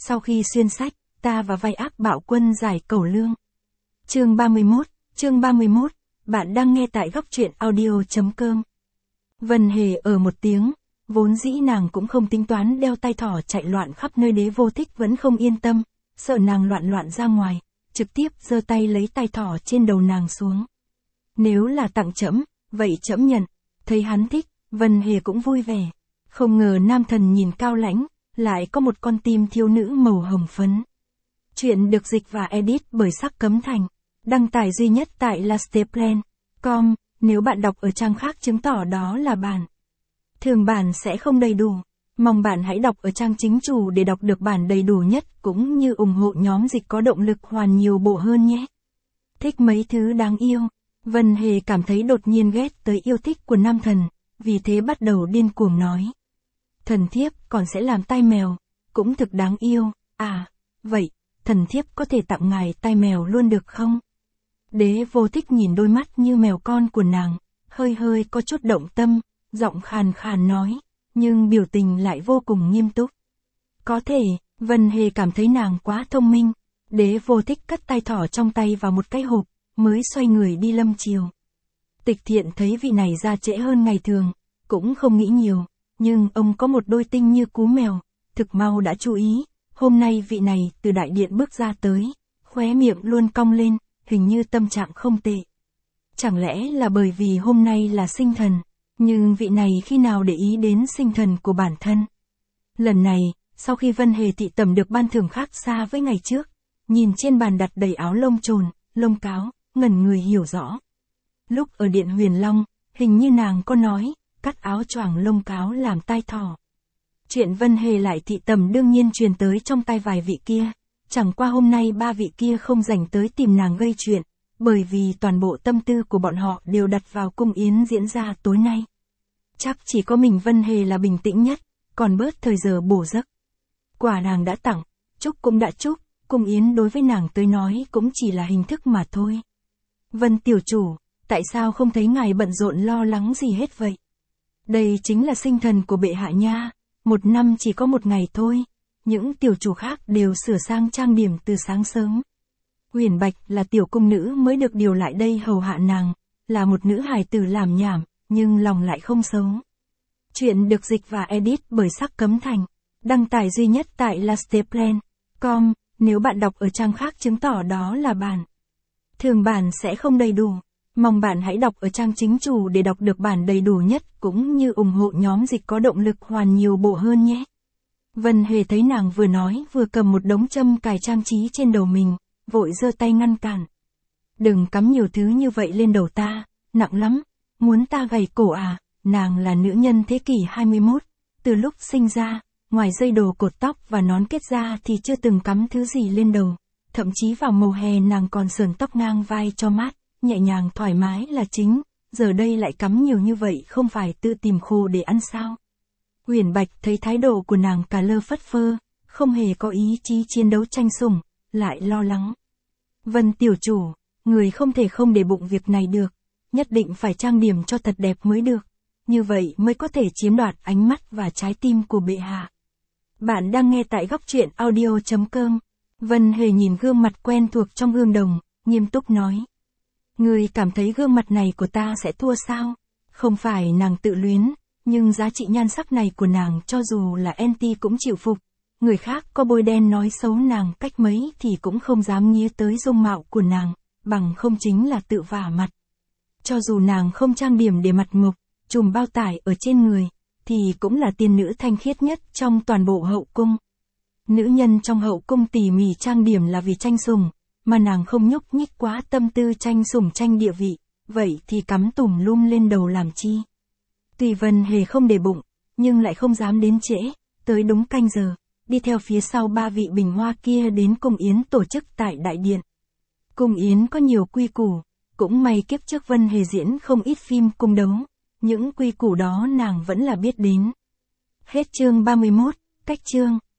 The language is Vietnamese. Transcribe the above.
Sau khi xuyên sách, ta và vai ác bạo quân giải cẩu lương. Chương 31, bạn đang nghe tại góc truyện audio.com. Vân Hề một tiếng, vốn dĩ nàng cũng không tính toán đeo tai thỏ chạy loạn khắp nơi, Đế Vô Thích vẫn không yên tâm, sợ nàng loạn ra ngoài, trực tiếp giơ tay lấy tai thỏ trên đầu nàng xuống. Nếu là tặng trẫm, vậy trẫm nhận. Thấy hắn thích, Vân Hề cũng vui vẻ. Không ngờ nam thần nhìn cao lãnh, lại có một con tim thiếu nữ màu hồng phấn. Chuyện được dịch và edit bởi Sắc Cấm Thành. Đăng tải duy nhất tại lasteplan.com. Nếu bạn đọc ở trang khác chứng tỏ đó là bản thường bản sẽ không đầy đủ. Mong bạn hãy đọc ở trang chính chủ để đọc được bản đầy đủ nhất, cũng như ủng hộ nhóm dịch có động lực hoàn nhiều bộ hơn nhé. Thích mấy thứ đáng yêu. Vân Hề cảm thấy đột nhiên ghét tới yêu thích của nam thần, vì thế bắt đầu điên cuồng nói. Thần thiếp còn sẽ làm tai mèo, cũng thực đáng yêu. À, vậy, thần thiếp có thể tặng ngài tai mèo luôn được không? Đế Vô Thích nhìn đôi mắt như mèo con của nàng, hơi có chút động tâm, giọng khàn khàn nói, nhưng biểu tình lại vô cùng nghiêm túc. Có thể. Vân Hề cảm thấy nàng quá thông minh. Đế Vô Thích cất tai thỏ trong tay vào một cái hộp, mới xoay người đi lâm chiều. Tịch Thiện thấy vị này ra trễ hơn ngày thường, cũng không nghĩ nhiều, nhưng ông có một đôi tinh như cú mèo, thực mau đã chú ý, hôm nay vị này từ đại điện bước ra tới, khóe miệng luôn cong lên, hình như tâm trạng không tệ. Chẳng lẽ là bởi vì hôm nay là sinh thần, nhưng vị này khi nào để ý đến sinh thần của bản thân. Lần này, sau khi Vân Hề thị tẩm được ban thưởng khác xa với ngày trước, nhìn trên bàn đặt đầy áo lông trồn, lông cáo, ngẩn người hiểu rõ. Lúc ở điện Huyền Long, hình như nàng có nói, cắt áo choàng lông cáo làm tai thỏ. Chuyện Vân Hề lại thị tầm đương nhiên truyền tới trong tai vài vị kia, chẳng qua hôm nay ba vị kia không dành tới tìm nàng gây chuyện, bởi vì toàn bộ tâm tư của bọn họ đều đặt vào cung yến diễn ra tối nay. Chắc chỉ có mình Vân Hề là bình tĩnh nhất, còn bớt thời giờ bổ giấc. Quả nàng đã tặng, chúc cũng đã chúc, cung yến đối với nàng tới nói cũng chỉ là hình thức mà thôi. Vân tiểu chủ, tại sao không thấy ngài bận rộn lo lắng gì hết vậy? Đây chính là sinh thần của bệ hạ nha, một năm chỉ có một ngày thôi, những tiểu chủ khác đều sửa sang trang điểm từ sáng sớm. Huyền Bạch là tiểu cung nữ mới được điều lại đây hầu hạ nàng, là một nữ hài tử làm nhảm, nhưng lòng lại không xấu. Chuyện được dịch và edit bởi Sắc Cấm Thành. Đăng tải duy nhất tại lasteplan.com. Nếu bạn đọc ở trang khác chứng tỏ đó là bản thường bản sẽ không đầy đủ. Mong bạn hãy đọc ở trang chính chủ để đọc được bản đầy đủ nhất, cũng như ủng hộ nhóm dịch có động lực hoàn nhiều bộ hơn nhé. Vân Hề thấy nàng vừa nói vừa cầm một đống châm cài trang trí trên đầu mình, vội giơ tay ngăn cản. Đừng cắm nhiều thứ như vậy lên đầu ta, nặng lắm, muốn ta gầy cổ à? Nàng là nữ nhân thế kỷ 21, từ lúc sinh ra, ngoài dây đồ cột tóc và nón kết ra thì chưa từng cắm thứ gì lên đầu, thậm chí vào mùa hè nàng còn sườn tóc ngang vai cho mát, nhẹ nhàng thoải mái là chính, giờ đây lại cắm nhiều như vậy không phải tự tìm khổ để ăn sao? Huyền Bạch thấy thái độ của nàng cà lơ phất phơ, không hề có ý chí chiến đấu tranh sủng, lại lo lắng. Vân tiểu chủ, người không thể không để bụng việc này được, nhất định phải trang điểm cho thật đẹp mới được, như vậy mới có thể chiếm đoạt ánh mắt và trái tim của bệ hạ. Bạn đang nghe tại góc truyện audio.com. Vân Hề nhìn gương mặt quen thuộc trong gương đồng, nghiêm túc nói. Người cảm thấy gương mặt này của ta sẽ thua sao? Không phải nàng tự luyến, nhưng giá trị nhan sắc này của nàng cho dù là anti cũng chịu phục. Người khác có bôi đen nói xấu nàng cách mấy thì cũng không dám nghía tới dung mạo của nàng, bằng không chính là tự vả mặt. Cho dù nàng không trang điểm để mặt mộc, trùm bao tải ở trên người, thì cũng là tiên nữ thanh khiết nhất trong toàn bộ hậu cung. Nữ nhân trong hậu cung tỉ mỉ trang điểm là vì tranh sủng, mà nàng không nhúc nhích quá tâm tư tranh sủng tranh địa vị, vậy thì cắm tùm lum lên đầu làm chi. Tuy Vân Hề không để bụng, nhưng lại không dám đến trễ, tới đúng canh giờ, đi theo phía sau ba vị bình hoa kia đến cung yến tổ chức tại đại điện. Cung yến có nhiều quy củ, cũng may kiếp trước Vân Hề diễn không ít phim cung đấu, những quy củ đó nàng vẫn là biết đến. Hết chương 31, cách chương.